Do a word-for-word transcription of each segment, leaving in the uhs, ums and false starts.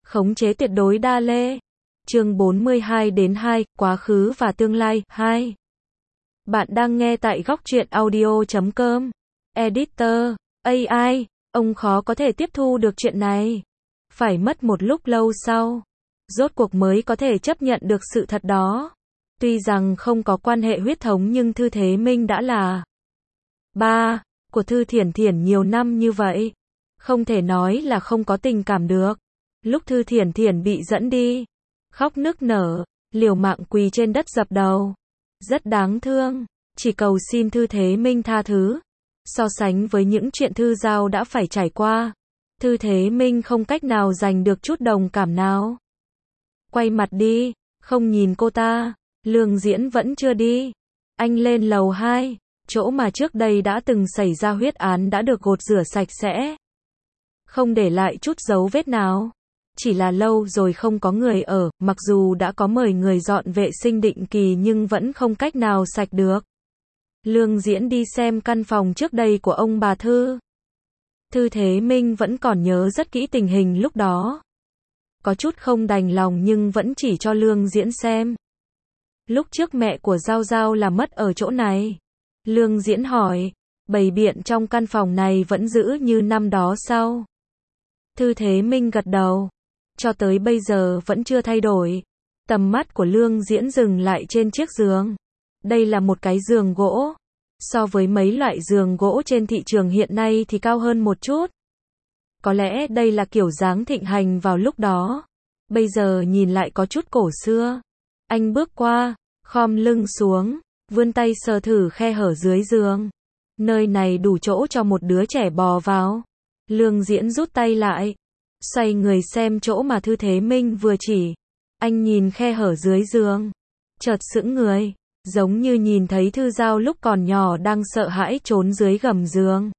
Khống chế tuyệt đối đa lê. Chương bốn mươi hai đến hai, quá khứ và tương lai, hai. Bạn đang nghe tại góc truyện audio chấm com. Editor, a i, ông khó có thể tiếp thu được chuyện này. Phải mất một lúc lâu sau, rốt cuộc mới có thể chấp nhận được sự thật đó. Tuy rằng không có quan hệ huyết thống nhưng Thư Thế Minh đã là ba của Thư Thiển Thiển nhiều năm như vậy. Không thể nói là không có tình cảm được. Lúc Thư Thiển Thiển bị dẫn đi, khóc nức nở, liều mạng quỳ trên đất dập đầu. Rất đáng thương, chỉ cầu xin Thư Thế Minh tha thứ. So sánh với những chuyện Thư Giao đã phải trải qua, Thư Thế Minh không cách nào dành được chút đồng cảm nào. Quay mặt đi, không nhìn cô ta. Lương Diễn vẫn chưa đi. Anh lên lầu hai, chỗ mà trước đây đã từng xảy ra huyết án đã được gột rửa sạch sẽ. Không để lại chút dấu vết nào. Chỉ là lâu rồi không có người ở, mặc dù đã có mời người dọn vệ sinh định kỳ nhưng vẫn không cách nào sạch được. Lương Diễn đi xem căn phòng trước đây của ông bà Thư. Thư Thế Minh vẫn còn nhớ rất kỹ tình hình lúc đó. Có chút không đành lòng nhưng vẫn chỉ cho Lương Diễn xem. Lúc trước mẹ của Giao Giao là mất ở chỗ này. Lương Diễn hỏi, bày biện trong căn phòng này vẫn giữ như năm đó sao? Thư Thế Minh gật đầu. Cho tới bây giờ vẫn chưa thay đổi. Tầm mắt của Lương Diễn dừng lại trên chiếc giường. Đây là một cái giường gỗ. So với mấy loại giường gỗ trên thị trường hiện nay thì cao hơn một chút. Có lẽ đây là kiểu dáng thịnh hành vào lúc đó. Bây giờ nhìn lại có chút cổ xưa. Anh bước qua, khom lưng xuống, vươn tay sờ thử khe hở dưới giường. Nơi này đủ chỗ cho một đứa trẻ bò vào. Lương Diễn rút tay lại, xoay người xem chỗ mà Thư Thế Minh vừa chỉ. Anh nhìn khe hở dưới giường, chợt sững người, giống như nhìn thấy Thư Giao lúc còn nhỏ đang sợ hãi trốn dưới gầm giường.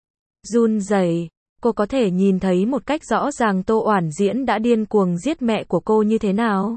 Run rẩy, cô có thể nhìn thấy một cách rõ ràng Tô Oản Diễn đã điên cuồng giết mẹ của cô như thế nào.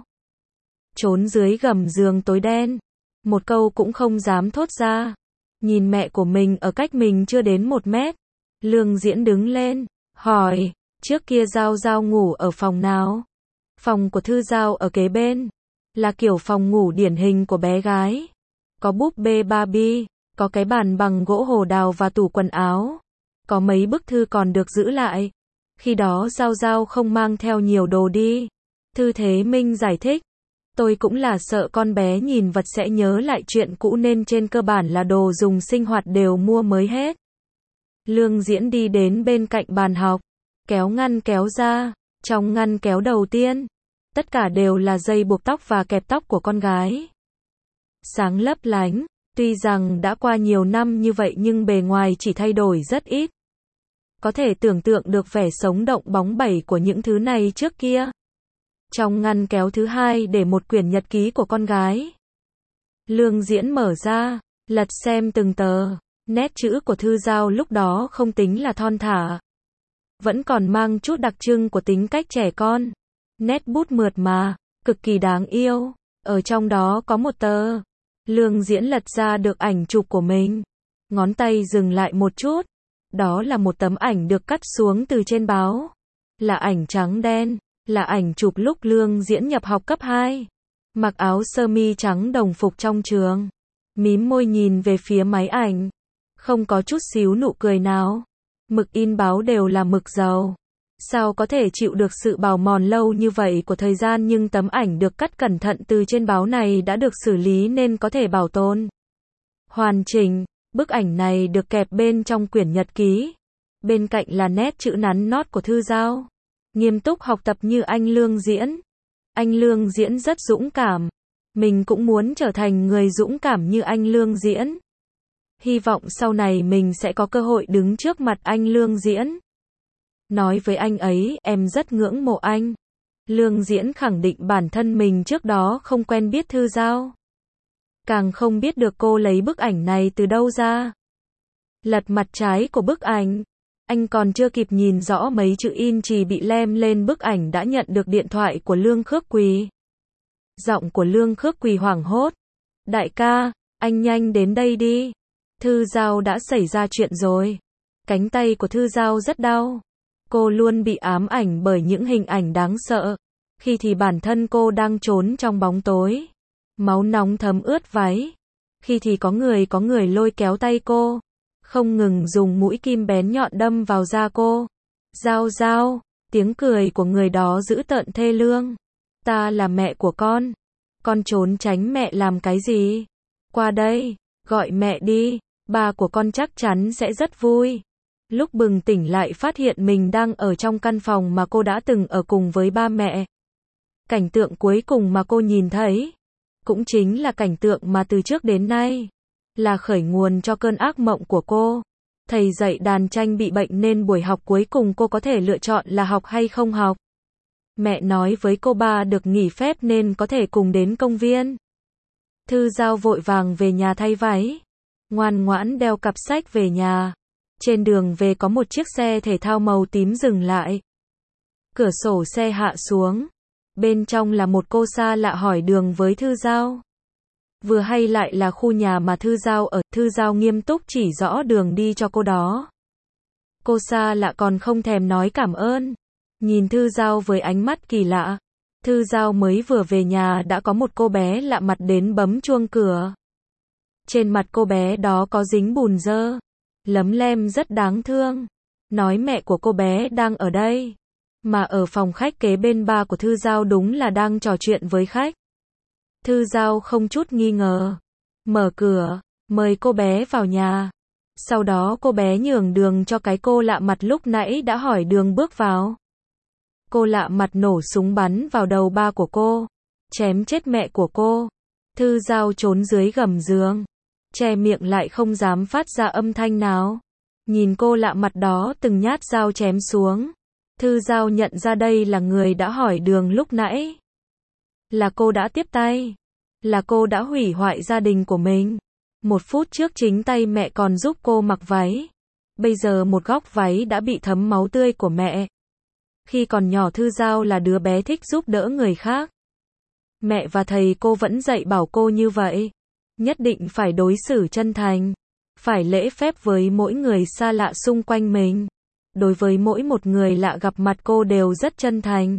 Trốn dưới gầm giường tối đen, một câu cũng không dám thốt ra. Nhìn mẹ của mình ở cách mình chưa đến một mét. Lương Diễn đứng lên, hỏi, trước kia Giao Giao ngủ ở phòng nào? Phòng của Thư Giao ở kế bên. Là kiểu phòng ngủ điển hình của bé gái. Có búp bê Barbie, có cái bàn bằng gỗ hồ đào và tủ quần áo. Có mấy bức thư còn được giữ lại. Khi đó Giao Giao không mang theo nhiều đồ đi. Thư Thế Minh giải thích. Tôi cũng là sợ con bé nhìn vật sẽ nhớ lại chuyện cũ nên trên cơ bản là đồ dùng sinh hoạt đều mua mới hết. Lương Diễn đi đến bên cạnh bàn học, kéo ngăn kéo ra. Trong ngăn kéo đầu tiên, tất cả đều là dây buộc tóc và kẹp tóc của con gái. Sáng lấp lánh, tuy rằng đã qua nhiều năm như vậy nhưng bề ngoài chỉ thay đổi rất ít. Có thể tưởng tượng được vẻ sống động bóng bẩy của những thứ này trước kia. Trong ngăn kéo thứ hai để một quyển nhật ký của con gái. Lương Diễn mở ra, lật xem từng tờ. Nét chữ của Thư Giao lúc đó không tính là thon thả. Vẫn còn mang chút đặc trưng của tính cách trẻ con. Nét bút mượt mà, cực kỳ đáng yêu. Ở trong đó có một tờ. Lương Diễn lật ra được ảnh chụp của mình. Ngón tay dừng lại một chút. Đó là một tấm ảnh được cắt xuống từ trên báo. Là ảnh trắng đen. Là ảnh chụp lúc Lương Diễn nhập học cấp hai. Mặc áo sơ mi trắng đồng phục trong trường. Mím môi nhìn về phía máy ảnh. Không có chút xíu nụ cười nào. Mực in báo đều là mực dầu. Sao có thể chịu được sự bào mòn lâu như vậy của thời gian, nhưng tấm ảnh được cắt cẩn thận từ trên báo này đã được xử lý nên có thể bảo tồn hoàn chỉnh. Bức ảnh này được kẹp bên trong quyển nhật ký. Bên cạnh là nét chữ nắn nót của Thư Giao. Nghiêm túc học tập như anh Lương Diễn. Anh Lương Diễn rất dũng cảm. Mình cũng muốn trở thành người dũng cảm như anh Lương Diễn. Hy vọng sau này mình sẽ có cơ hội đứng trước mặt anh Lương Diễn. Nói với anh ấy, em rất ngưỡng mộ anh. Lương Diễn khẳng định bản thân mình trước đó không quen biết Thư Giao. Càng không biết được cô lấy bức ảnh này từ đâu ra. Lật mặt trái của bức ảnh. Anh còn chưa kịp nhìn rõ mấy chữ in chì bị lem lên bức ảnh đã nhận được điện thoại của Lương Khước Quỳ. Giọng của Lương Khước Quỳ hoảng hốt. Đại ca, anh nhanh đến đây đi. Thư Giao đã xảy ra chuyện rồi. Cánh tay của Thư Giao rất đau. Cô luôn bị ám ảnh bởi những hình ảnh đáng sợ. Khi thì bản thân cô đang trốn trong bóng tối. Máu nóng thấm ướt váy. Khi thì có người có người lôi kéo tay cô. Không ngừng dùng mũi kim bén nhọn đâm vào da cô. Giao giao, tiếng cười của người đó dữ tợn thê lương. Ta là mẹ của con. Con trốn tránh mẹ làm cái gì? Qua đây, gọi mẹ đi. Ba của con chắc chắn sẽ rất vui. Lúc bừng tỉnh lại phát hiện mình đang ở trong căn phòng mà cô đã từng ở cùng với ba mẹ. Cảnh tượng cuối cùng mà cô nhìn thấy, cũng chính là cảnh tượng mà từ trước đến nay, là khởi nguồn cho cơn ác mộng của cô. Thầy dạy đàn tranh bị bệnh nên buổi học cuối cùng cô có thể lựa chọn là học hay không học. Mẹ nói với cô ba được nghỉ phép nên có thể cùng đến công viên. Thư Giao vội vàng về nhà thay váy, ngoan ngoãn đeo cặp sách về nhà. Trên đường về có một chiếc xe thể thao màu tím dừng lại. Cửa sổ xe hạ xuống. Bên trong là một cô xa lạ hỏi đường với Thư Giao. Vừa hay lại là khu nhà mà Thư Giao ở. Thư Giao nghiêm túc chỉ rõ đường đi cho cô đó. Cô xa lạ còn không thèm nói cảm ơn. Nhìn Thư Giao với ánh mắt kỳ lạ. Thư Giao mới vừa về nhà đã có một cô bé lạ mặt đến bấm chuông cửa. Trên mặt cô bé đó có dính bùn dơ, lấm lem rất đáng thương. Nói mẹ của cô bé đang ở đây. Mà ở phòng khách kế bên ba của Thư Giao đúng là đang trò chuyện với khách. Thư Giao không chút nghi ngờ. Mở cửa, mời cô bé vào nhà. Sau đó cô bé nhường đường cho cái cô lạ mặt lúc nãy đã hỏi đường bước vào. Cô lạ mặt nổ súng bắn vào đầu ba của cô. Chém chết mẹ của cô. Thư Giao trốn dưới gầm giường. Che miệng lại không dám phát ra âm thanh nào. Nhìn cô lạ mặt đó từng nhát dao chém xuống. Thư Giao nhận ra đây là người đã hỏi đường lúc nãy. Là cô đã tiếp tay. Là cô đã hủy hoại gia đình của mình. Một phút trước chính tay mẹ còn giúp cô mặc váy. Bây giờ một góc váy đã bị thấm máu tươi của mẹ. Khi còn nhỏ Thư Giao là đứa bé thích giúp đỡ người khác. Mẹ và thầy cô vẫn dạy bảo cô như vậy. Nhất định phải đối xử chân thành. Phải lễ phép với mỗi người xa lạ xung quanh mình. Đối với mỗi một người lạ gặp mặt cô đều rất chân thành.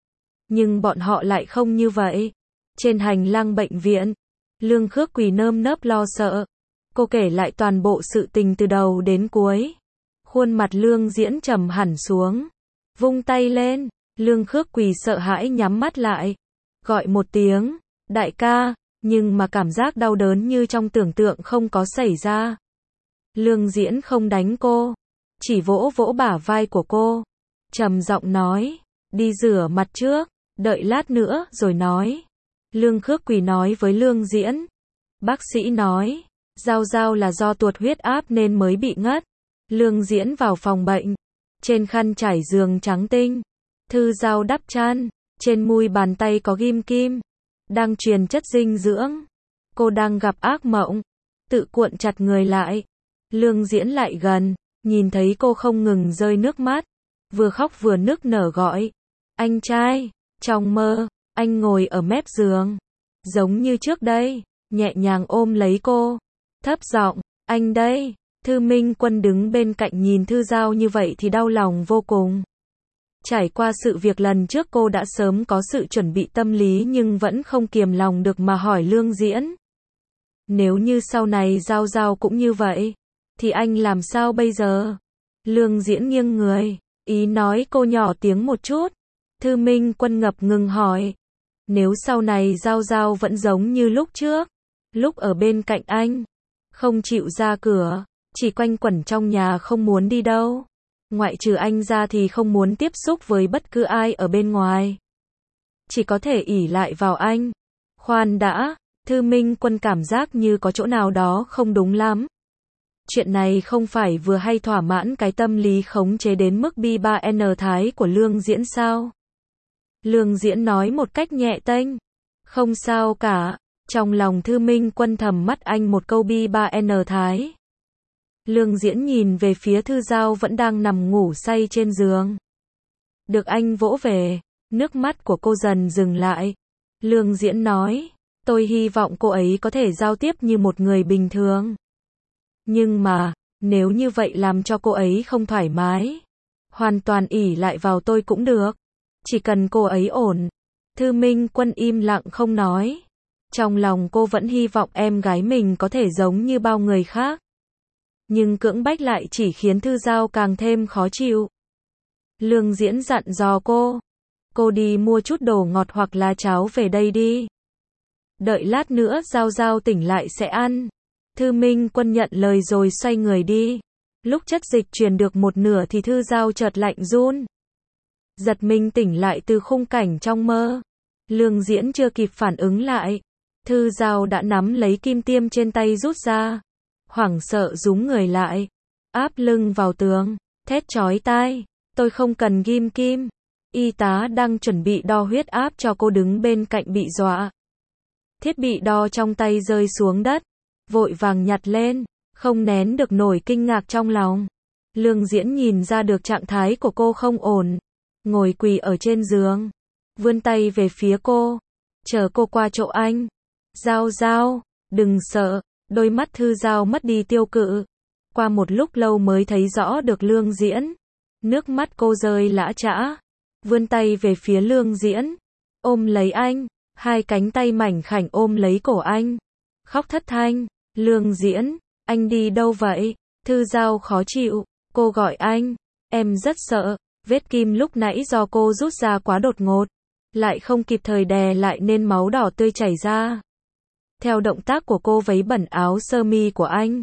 Nhưng bọn họ lại không như vậy. Trên hành lang bệnh viện, Lương Khước Quỳ nơm nớp lo sợ. Cô kể lại toàn bộ sự tình từ đầu đến cuối. Khuôn mặt Lương Diễn trầm hẳn xuống. Vung tay lên, Lương Khước Quỳ sợ hãi nhắm mắt lại. Gọi một tiếng, đại ca, nhưng mà cảm giác đau đớn như trong tưởng tượng không có xảy ra. Lương Diễn không đánh cô, chỉ vỗ vỗ bả vai của cô. Trầm giọng nói, đi rửa mặt trước, đợi lát nữa rồi nói. Lương Khước Quỳ nói với Lương Diễn. Bác sĩ nói, Giao Giao là do tuột huyết áp nên mới bị ngất. Lương Diễn vào phòng bệnh. Trên khăn trải giường trắng tinh. Thư Giao đắp chăn. Trên mu bàn tay có ghim kim. Đang truyền chất dinh dưỡng. Cô đang gặp ác mộng. Tự cuộn chặt người lại. Lương Diễn lại gần. Nhìn thấy cô không ngừng rơi nước mắt. Vừa khóc vừa nức nở gọi. Anh trai. Trong mơ, anh ngồi ở mép giường. Giống như trước đây. Nhẹ nhàng ôm lấy cô. Thấp giọng, anh đây. Thư Minh Quân đứng bên cạnh nhìn Thư Giao như vậy thì đau lòng vô cùng. Trải qua sự việc lần trước cô đã sớm có sự chuẩn bị tâm lý nhưng vẫn không kiềm lòng được mà hỏi Lương Diễn. Nếu như sau này Giao Giao cũng như vậy, thì anh làm sao bây giờ? Lương Diễn nghiêng người, ý nói cô nhỏ tiếng một chút. Thư Minh Quân ngập ngừng hỏi. Nếu sau này Giao Giao vẫn giống như lúc trước, lúc ở bên cạnh anh, không chịu ra cửa, chỉ quanh quẩn trong nhà không muốn đi đâu. Ngoại trừ anh ra thì không muốn tiếp xúc với bất cứ ai ở bên ngoài. Chỉ có thể ỷ lại vào anh. Khoan đã, Thư Minh Quân cảm giác như có chỗ nào đó không đúng lắm. Chuyện này không phải vừa hay thỏa mãn cái tâm lý khống chế đến mức bi ba en thái của Lương Diễn sao? Lương Diễn nói một cách nhẹ tênh. Không sao cả. Trong lòng Thư Minh Quân thầm mắt anh một câu bi ba en thái. Lương Diễn nhìn về phía Thư Giao vẫn đang nằm ngủ say trên giường. Được anh vỗ về, nước mắt của cô dần dừng lại. Lương Diễn nói, tôi hy vọng cô ấy có thể giao tiếp như một người bình thường. Nhưng mà, nếu như vậy làm cho cô ấy không thoải mái, hoàn toàn ỷ lại vào tôi cũng được. Chỉ cần cô ấy ổn. Thư Minh Quân im lặng không nói. Trong lòng cô vẫn hy vọng em gái mình có thể giống như bao người khác. Nhưng cưỡng bách lại chỉ khiến Thư Giao càng thêm khó chịu. Lương Diễn dặn dò cô. Cô đi mua chút đồ ngọt hoặc là cháo về đây đi. Đợi lát nữa Giao Giao tỉnh lại sẽ ăn. Thư Minh Quân nhận lời rồi xoay người đi. Lúc chất dịch truyền được một nửa thì Thư Giao chợt lạnh run. Giật mình tỉnh lại từ khung cảnh trong mơ. Lương Diễn chưa kịp phản ứng lại. Thư Giao đã nắm lấy kim tiêm trên tay rút ra. Hoảng sợ rúm người lại. Áp lưng vào tường. Thét chói tai. Tôi không cần ghim kim. Y tá đang chuẩn bị đo huyết áp cho cô đứng bên cạnh bị dọa. Thiết bị đo trong tay rơi xuống đất. Vội vàng nhặt lên. Không nén được nổi kinh ngạc trong lòng. Lương Diễn nhìn ra được trạng thái của cô không ổn. Ngồi quỳ ở trên giường. Vươn tay về phía cô. Chờ cô qua chỗ anh. Giao Giao, đừng sợ. Đôi mắt Thư Giao mất đi tiêu cự. Qua một lúc lâu mới thấy rõ được Lương Diễn. Nước mắt cô rơi lã chã. Vươn tay về phía Lương Diễn. Ôm lấy anh. Hai cánh tay mảnh khảnh ôm lấy cổ anh. Khóc thất thanh. Lương Diễn, anh đi đâu vậy? Thư Giao khó chịu. Cô gọi anh. Em rất sợ. Vết kim lúc nãy do cô rút ra quá đột ngột. Lại không kịp thời đè lại nên máu đỏ tươi chảy ra. Theo động tác của cô vấy bẩn áo sơ mi của anh.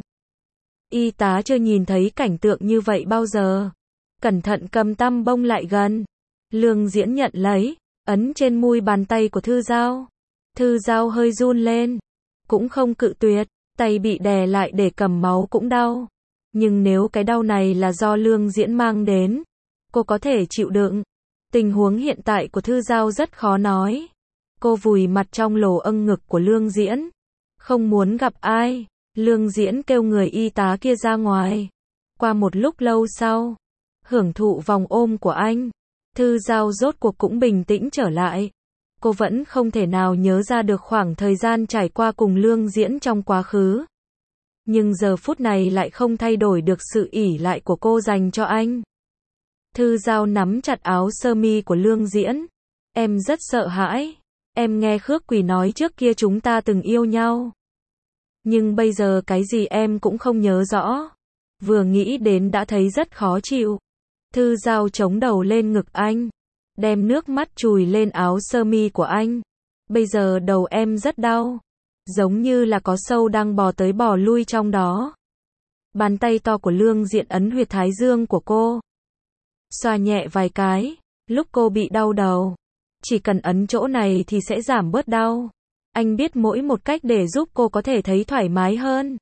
Y tá chưa nhìn thấy cảnh tượng như vậy bao giờ. Cẩn thận cầm tăm bông lại gần. Lương Diễn nhận lấy. Ấn trên mui bàn tay của Thư Giao. Thư Giao hơi run lên. Cũng không cự tuyệt. Tay bị đè lại để cầm máu cũng đau. Nhưng nếu cái đau này là do Lương Diễn mang đến, cô có thể chịu đựng. Tình huống hiện tại của Thư Giao rất khó nói. Cô vùi mặt trong lỗ âng ngực của Lương Diễn. Không muốn gặp ai. Lương Diễn kêu người y tá kia ra ngoài. Qua một lúc lâu sau, hưởng thụ vòng ôm của anh, Thư Giao rốt cuộc cũng bình tĩnh trở lại. Cô vẫn không thể nào nhớ ra được khoảng thời gian trải qua cùng Lương Diễn trong quá khứ. Nhưng giờ phút này lại không thay đổi được sự ỷ lại của cô dành cho anh. Thư Giao nắm chặt áo sơ mi của Lương Diễn. Em rất sợ hãi. Em nghe Khước Quỳ nói trước kia chúng ta từng yêu nhau. Nhưng bây giờ cái gì em cũng không nhớ rõ. Vừa nghĩ đến đã thấy rất khó chịu. Thư Giao chống đầu lên ngực anh. Đem nước mắt chùi lên áo sơ mi của anh. Bây giờ đầu em rất đau. Giống như là có sâu đang bò tới bò lui trong đó. Bàn tay to của Lương Diễn ấn huyệt thái dương của cô. Xoa nhẹ vài cái. Lúc cô bị đau đầu. Chỉ cần ấn chỗ này thì sẽ giảm bớt đau. Anh biết mỗi một cách để giúp cô có thể thấy thoải mái hơn.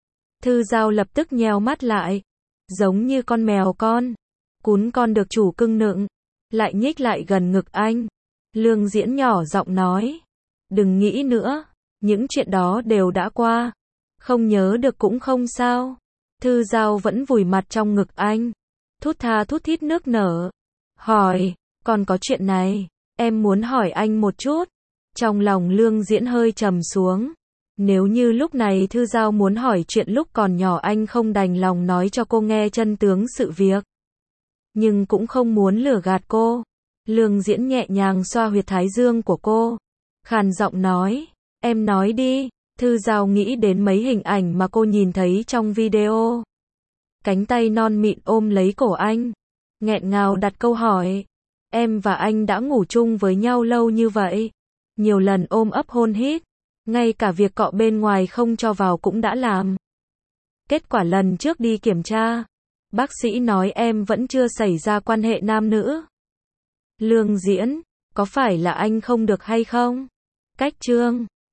Thư Giao lập tức nheo mắt lại. Giống như con mèo con. Cún con được chủ cưng nựng. Lại nhích lại gần ngực anh. Lương Diễn nhỏ giọng nói. Đừng nghĩ nữa. Những chuyện đó đều đã qua. Không nhớ được cũng không sao. Thư Giao vẫn vùi mặt trong ngực anh. Thút tha thút thít nước nở. Hỏi. Còn có chuyện này. Em muốn hỏi anh một chút. Trong lòng Lương Diễn hơi trầm xuống. Nếu như lúc này Thư Giao muốn hỏi chuyện lúc còn nhỏ anh không đành lòng nói cho cô nghe chân tướng sự việc. Nhưng cũng không muốn lừa gạt cô. Lương Diễn nhẹ nhàng xoa huyệt thái dương của cô. Khàn giọng nói. Em nói đi. Thư Giao nghĩ đến mấy hình ảnh mà cô nhìn thấy trong video. Cánh tay non mịn ôm lấy cổ anh. Nghẹn ngào đặt câu hỏi. Em và anh đã ngủ chung với nhau lâu như vậy. Nhiều lần ôm ấp hôn hít. Ngay cả việc cọ bên ngoài không cho vào cũng đã làm. Kết quả lần trước đi kiểm tra. Bác sĩ nói em vẫn chưa xảy ra quan hệ nam nữ. Lương Diễn, có phải là anh không được hay không? Cách chương